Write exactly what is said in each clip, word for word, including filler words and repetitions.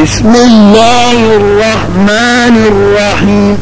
بسم الله الرحمن الرحيم.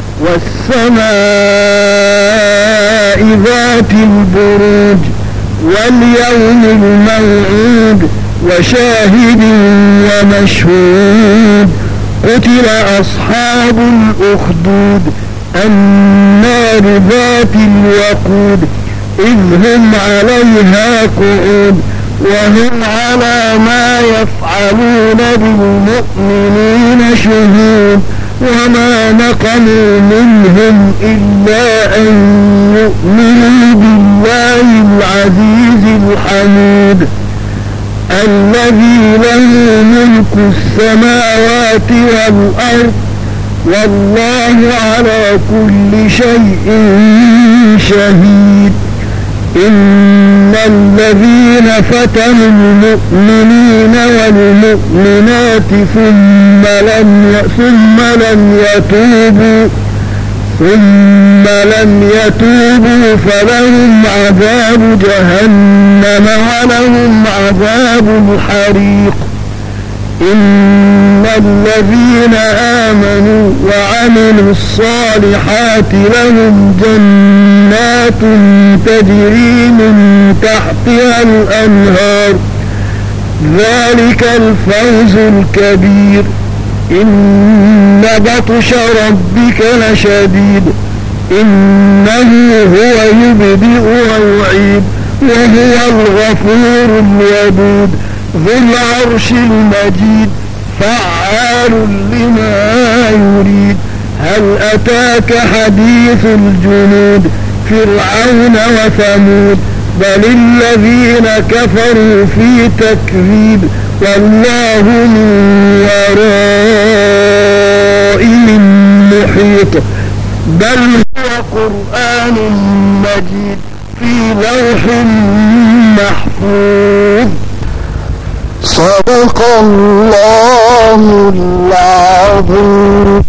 والسماء ذات البروج واليوم الموعود وشاهد ومشهود. قتل أصحاب الأخدود النار ذات الوقود إذ هم عليها قعود وهم على ما يفعلون بالمؤمنين شهود. وما نقموا منهم إلا أن يؤمنوا بالله العزيز الحميد الذي له ملك السماوات والأرض والله على كل شيء شهيد. إن الذين فتنوا المؤمنين والمؤمنات ثم لم ثم لم يتوبوا ثم لم يتوبوا فلهم عذاب جهنم ولهم عذاب الحريق. إن الذين آمنوا وعملوا الصالحات لهم جنات تجري من تحتها الأنهار ذلك الفوز الكبير. إن بطش ربك لشديد إنه هو يبدئ ويعيد وهو الغفور الودود ذو العرش المجيد فعال لما يريد. هل أتاك حديث الجنود فرعون وثمود بل الذين كفروا في تكذيب والله من ورائهم محيط. بل هو قرآن مجيد في لوح محفوظ. صدق الله العظيم.